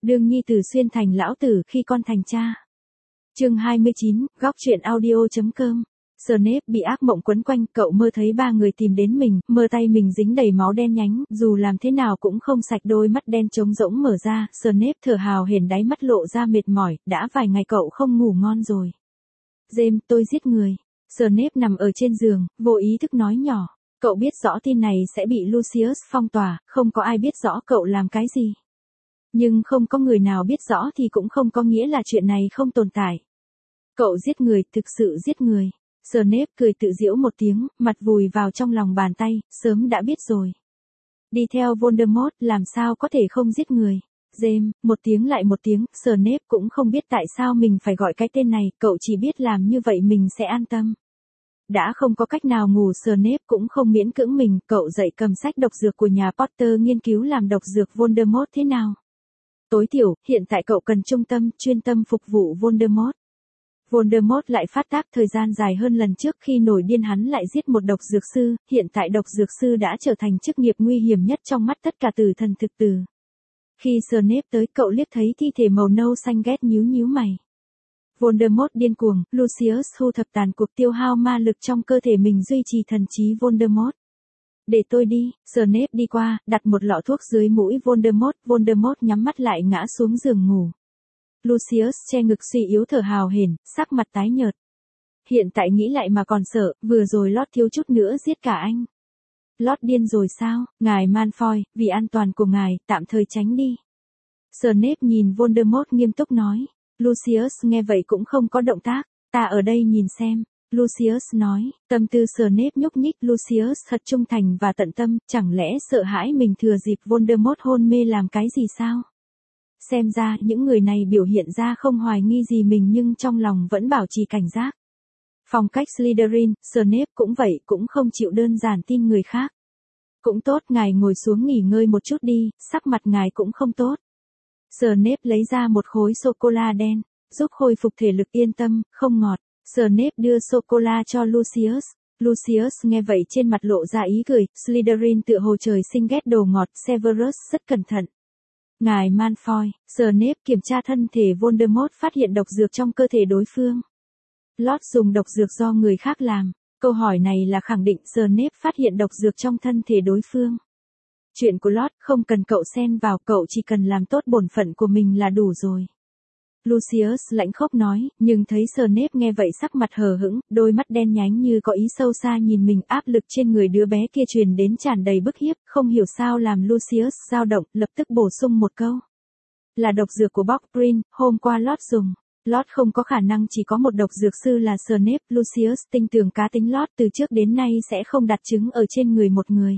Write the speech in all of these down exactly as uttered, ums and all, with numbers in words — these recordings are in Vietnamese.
Đương nhi tử xuyên thành lão tử khi con thành cha. Chương hai mươi chín, góc truyện audio.com. Snape bị ác mộng quấn quanh, cậu mơ thấy ba người tìm đến mình, mơ tay mình dính đầy máu đen nhánh, dù làm thế nào cũng không sạch, đôi mắt đen trống rỗng mở ra, Snape thở hào hển, đáy mắt lộ ra mệt mỏi, đã vài ngày cậu không ngủ ngon rồi. James, tôi giết người. Snape nằm ở trên giường, vô ý thức nói nhỏ. Cậu biết rõ tin này sẽ bị Lucius phong tỏa, không có ai biết rõ cậu làm cái gì. Nhưng không có người nào biết rõ thì cũng không có nghĩa là chuyện này không tồn tại. Cậu giết người, thực sự giết người. Snape cười tự giễu một tiếng, mặt vùi vào trong lòng bàn tay, sớm đã biết rồi. Đi theo Voldemort, làm sao có thể không giết người. James, một tiếng lại một tiếng, Snape cũng không biết tại sao mình phải gọi cái tên này, cậu chỉ biết làm như vậy mình sẽ an tâm. Đã không có cách nào ngủ, Snape cũng không miễn cưỡng mình, cậu dậy cầm sách độc dược của nhà Potter nghiên cứu làm độc dược Voldemort thế nào. Tối thiểu, hiện tại cậu cần trung tâm, chuyên tâm phục vụ Voldemort. Voldemort lại phát tác thời gian dài hơn lần trước, khi nổi điên hắn lại giết một độc dược sư, hiện tại độc dược sư đã trở thành chức nghiệp nguy hiểm nhất trong mắt tất cả tử thần thực tử. Khi Snape tới, cậu liếc thấy thi thể màu nâu xanh ghét nhíu nhíu mày. Voldemort điên cuồng, Lucius thu thập tàn cuộc tiêu hao ma lực trong cơ thể mình duy trì thần trí Voldemort. Để tôi đi, Snape đi qua, đặt một lọ thuốc dưới mũi Voldemort, Voldemort nhắm mắt lại ngã xuống giường ngủ. Lucius che ngực suy yếu thở hào hển, sắc mặt tái nhợt. Hiện tại nghĩ lại mà còn sợ, vừa rồi Lót thiếu chút nữa giết cả anh. Lót điên rồi sao, ngài Malfoy, vì an toàn của ngài, tạm thời tránh đi. Snape nhìn Voldemort nghiêm túc nói. Lucius nghe vậy cũng không có động tác, ta ở đây nhìn xem. Lucius nói, tâm tư Snape nhúc nhích, Lucius thật trung thành và tận tâm, chẳng lẽ sợ hãi mình thừa dịp Voldemort hôn mê làm cái gì sao? Xem ra, những người này biểu hiện ra không hoài nghi gì mình nhưng trong lòng vẫn bảo trì cảnh giác. Phong cách Slytherin, Snape cũng vậy, cũng không chịu đơn giản tin người khác. Cũng tốt, ngài ngồi xuống nghỉ ngơi một chút đi, sắc mặt ngài cũng không tốt. Snape lấy ra một khối sô-cô-la đen, giúp khôi phục thể lực, yên tâm, không ngọt. Snape đưa sô-cô-la cho Lucius. Lucius nghe vậy trên mặt lộ ra ý cười, Slytherin tựa hồ trời sinh ghét đồ ngọt, Severus rất cẩn thận. Ngài Malfoy, Snape kiểm tra thân thể Voldemort, phát hiện độc dược trong cơ thể đối phương. Lót dùng độc dược do người khác làm. Câu hỏi này là khẳng định Snape phát hiện độc dược trong thân thể đối phương. Chuyện của Lót không cần cậu xen vào, cậu chỉ cần làm tốt bổn phận của mình là đủ rồi. Lucius lãnh khốc nói, nhưng thấy Snape nghe vậy sắc mặt hờ hững, đôi mắt đen nhánh như có ý sâu xa nhìn mình, áp lực trên người đứa bé kia truyền đến tràn đầy bức hiếp, không hiểu sao làm Lucius dao động, lập tức bổ sung một câu. Là độc dược của Bockbrin, hôm qua Lót dùng. Lót không có khả năng chỉ có một độc dược sư là Snape, Lucius tin tưởng cá tính Lót, từ trước đến nay sẽ không đặt trứng ở trên người một người.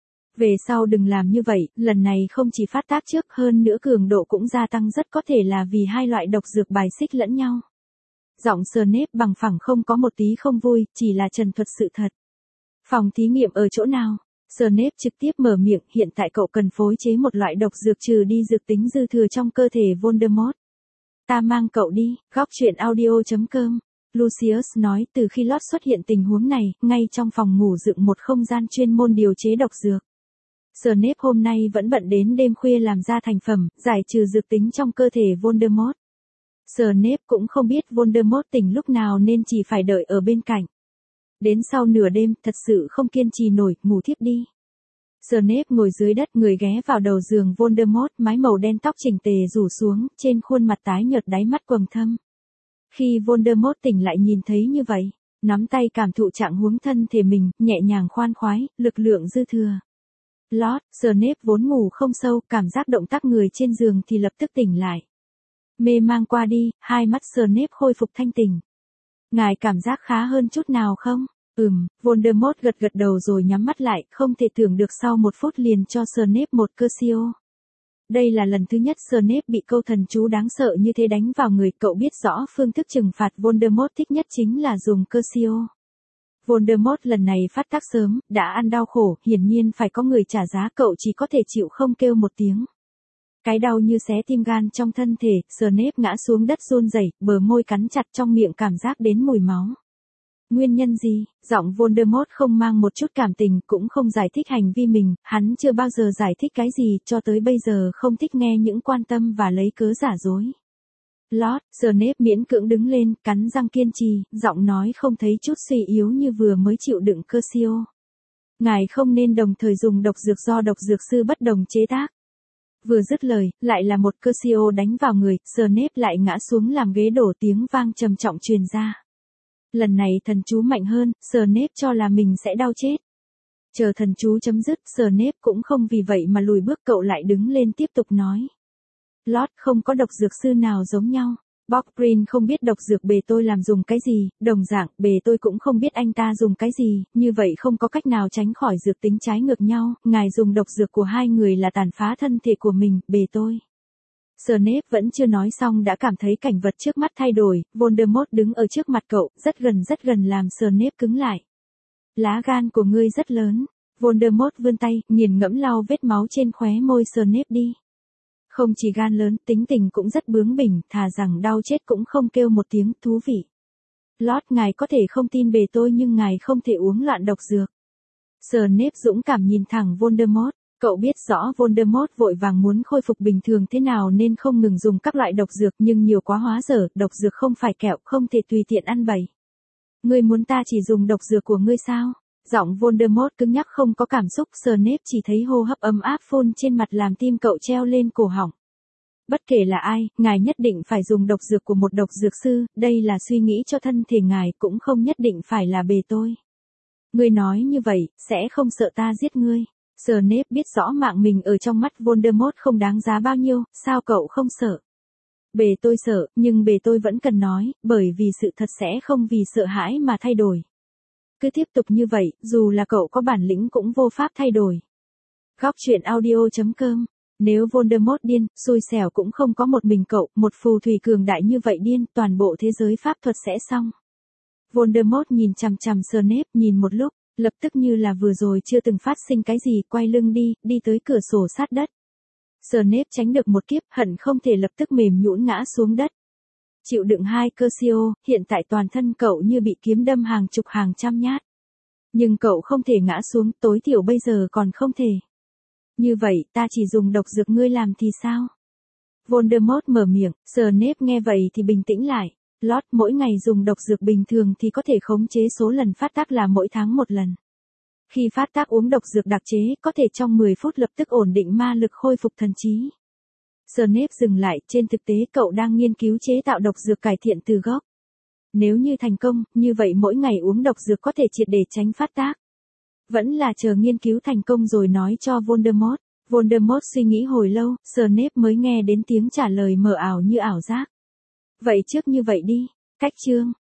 Về sau đừng làm như vậy, lần này không chỉ phát tác trước, hơn nữa cường độ cũng gia tăng, rất có thể là vì hai loại độc dược bài xích lẫn nhau. Giọng Snape bằng phẳng, không có một tí không vui, chỉ là trần thuật sự thật. Phòng thí nghiệm ở chỗ nào? Snape trực tiếp mở miệng, hiện tại cậu cần phối chế một loại độc dược trừ đi dược tính dư thừa trong cơ thể Voldemort. Ta mang cậu đi, góc truyện audio.com. Lucius nói, từ khi Lót xuất hiện tình huống này, ngay trong phòng ngủ dựng một không gian chuyên môn điều chế độc dược. Snape hôm nay vẫn bận đến đêm khuya làm ra thành phẩm, giải trừ dược tính trong cơ thể Voldemort. Snape cũng không biết Voldemort tỉnh lúc nào nên chỉ phải đợi ở bên cạnh. Đến sau nửa đêm, thật sự không kiên trì nổi, ngủ thiếp đi. Snape ngồi dưới đất, người ghé vào đầu giường Voldemort, mái màu đen, tóc chỉnh tề rủ xuống, trên khuôn mặt tái nhợt, đáy mắt quầng thâm. Khi Voldemort tỉnh lại nhìn thấy như vậy, nắm tay cảm thụ trạng huống thân thể mình, nhẹ nhàng khoan khoái, lực lượng dư thừa. Lót, Snape vốn ngủ không sâu, cảm giác động tác người trên giường thì lập tức tỉnh lại. Mê mang qua đi, hai mắt Snape khôi phục thanh tỉnh. Ngài cảm giác khá hơn chút nào không? Ừm, Voldemort gật gật đầu rồi nhắm mắt lại, không thể tưởng được sau một phút liền cho Snape một Curcio. Đây là lần thứ nhất Snape bị câu thần chú đáng sợ như thế đánh vào người, cậu biết rõ phương thức trừng phạt Voldemort thích nhất chính là dùng Curcio. Voldemort lần này phát tác sớm, đã ăn đau khổ, hiển nhiên phải có người trả giá, cậu chỉ có thể chịu không kêu một tiếng. Cái đau như xé tim gan trong thân thể, Snape ngã xuống đất run rẩy, bờ môi cắn chặt, trong miệng cảm giác đến mùi máu. Nguyên nhân gì? Giọng Voldemort không mang một chút cảm tình, cũng không giải thích hành vi mình, hắn chưa bao giờ giải thích cái gì, cho tới bây giờ không thích nghe những quan tâm và lấy cớ giả dối. Lord, Snape miễn cưỡng đứng lên, cắn răng kiên trì, giọng nói không thấy chút suy yếu như vừa mới chịu đựng Crucio. Ngài không nên đồng thời dùng độc dược do độc dược sư bất đồng chế tác. Vừa dứt lời, lại là một Crucio đánh vào người, Snape lại ngã xuống làm ghế đổ, tiếng vang trầm trọng truyền ra. Lần này thần chú mạnh hơn, Snape cho là mình sẽ đau chết. Chờ thần chú chấm dứt, Snape cũng không vì vậy mà lùi bước, cậu lại đứng lên tiếp tục nói. Lord, không có độc dược sư nào giống nhau. Bob Green không biết độc dược bề tôi làm dùng cái gì, đồng dạng, bề tôi cũng không biết anh ta dùng cái gì, như vậy không có cách nào tránh khỏi dược tính trái ngược nhau, ngài dùng độc dược của hai người là tàn phá thân thể của mình, bề tôi. Snape vẫn chưa nói xong đã cảm thấy cảnh vật trước mắt thay đổi, Voldemort đứng ở trước mặt cậu, rất gần rất gần làm Snape cứng lại. Lá gan của ngươi rất lớn. Voldemort vươn tay, nghiền ngẫm lau vết máu trên khóe môi Snape đi. Không chỉ gan lớn, tính tình cũng rất bướng bỉnh, thà rằng đau chết cũng không kêu một tiếng, thú vị. Lord, ngài có thể không tin bề tôi nhưng ngài không thể uống loạn độc dược. Snape dũng cảm nhìn thẳng Voldemort. Cậu biết rõ Voldemort vội vàng muốn khôi phục bình thường thế nào nên không ngừng dùng các loại độc dược, nhưng nhiều quá hóa dở, độc dược không phải kẹo, không thể tùy tiện ăn bậy. Ngươi muốn ta chỉ dùng độc dược của ngươi sao? Giọng Voldemort cứng nhắc không có cảm xúc, Snape chỉ thấy hô hấp ấm áp phun trên mặt làm tim cậu treo lên cổ họng. Bất kể là ai, ngài nhất định phải dùng độc dược của một độc dược sư, đây là suy nghĩ cho thân thể ngài, cũng không nhất định phải là bề tôi. Ngươi nói như vậy, sẽ không sợ ta giết ngươi. Snape biết rõ mạng mình ở trong mắt Voldemort không đáng giá bao nhiêu, sao cậu không sợ? Bề tôi sợ, nhưng bề tôi vẫn cần nói, bởi vì sự thật sẽ không vì sợ hãi mà thay đổi. Cứ tiếp tục như vậy, dù là cậu có bản lĩnh cũng vô pháp thay đổi. Góc truyện audio chấm com. Nếu Voldemort điên, xui xẻo cũng không có một mình cậu, một phù thủy cường đại như vậy điên, toàn bộ thế giới pháp thuật sẽ xong. Voldemort nhìn chằm chằm Snape, nhìn một lúc, lập tức như là vừa rồi chưa từng phát sinh cái gì, quay lưng đi, đi tới cửa sổ sát đất. Snape tránh được một kiếp, hận không thể lập tức mềm nhũn ngã xuống đất. Chịu đựng hai Crucio, hiện tại toàn thân cậu như bị kiếm đâm hàng chục hàng trăm nhát. Nhưng cậu không thể ngã xuống, tối thiểu bây giờ còn không thể. Như vậy, ta chỉ dùng độc dược ngươi làm thì sao? Voldemort mở miệng, Snape nghe vậy thì bình tĩnh lại. Lord, mỗi ngày dùng độc dược bình thường thì có thể khống chế số lần phát tác là mỗi tháng một lần. Khi phát tác uống độc dược đặc chế, có thể trong mười phút lập tức ổn định ma lực, khôi phục thần trí. Snape dừng lại, trên thực tế cậu đang nghiên cứu chế tạo độc dược cải thiện từ gốc. Nếu như thành công, như vậy mỗi ngày uống độc dược có thể triệt để tránh phát tác. Vẫn là chờ nghiên cứu thành công rồi nói cho Voldemort. Voldemort suy nghĩ hồi lâu, Snape mới nghe đến tiếng trả lời mờ ảo như ảo giác. Vậy trước như vậy đi, cách chương.